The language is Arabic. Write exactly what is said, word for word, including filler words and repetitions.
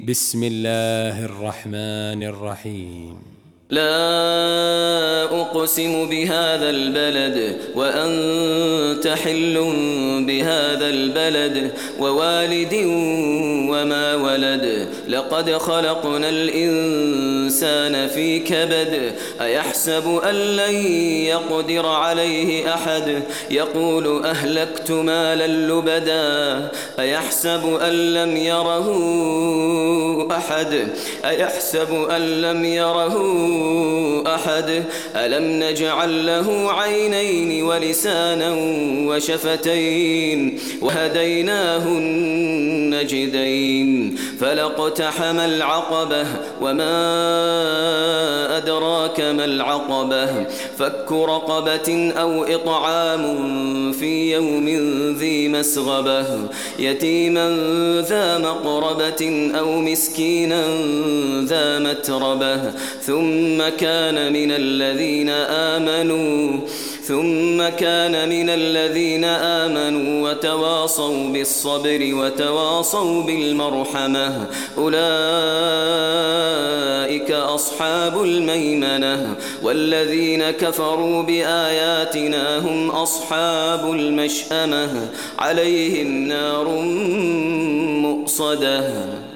بسم الله الرحمن الرحيم. لا أقسم بهذا البلد وأنت حل بهذا البلد ووالد وما ولد لقد خلقنا الإنسان في كبد أيحسب أن لن يقدر عليه أحد يقول أهلكت مالا لبدا أيحسب أن لم يره أحد أيحسب أن لم يره أحد ألم نجعل له عينين ولسانا وشفتين وهديناه النجدين فلاقتحم العقبة وما أدراك ما العقبة فك رقبة أو إطعام في يوم ذي مسغبة يتيما ذا مقربة أو مسكينا ذا متربة ثم كان من الذين آمنوا ثم كان من الذين آمنوا وتواصوا بالصبر وتواصوا بالمرحمة أولئك أصحاب الميمنة والذين كفروا بآياتنا هم أصحاب المشأمة عليهم نار مؤصدة.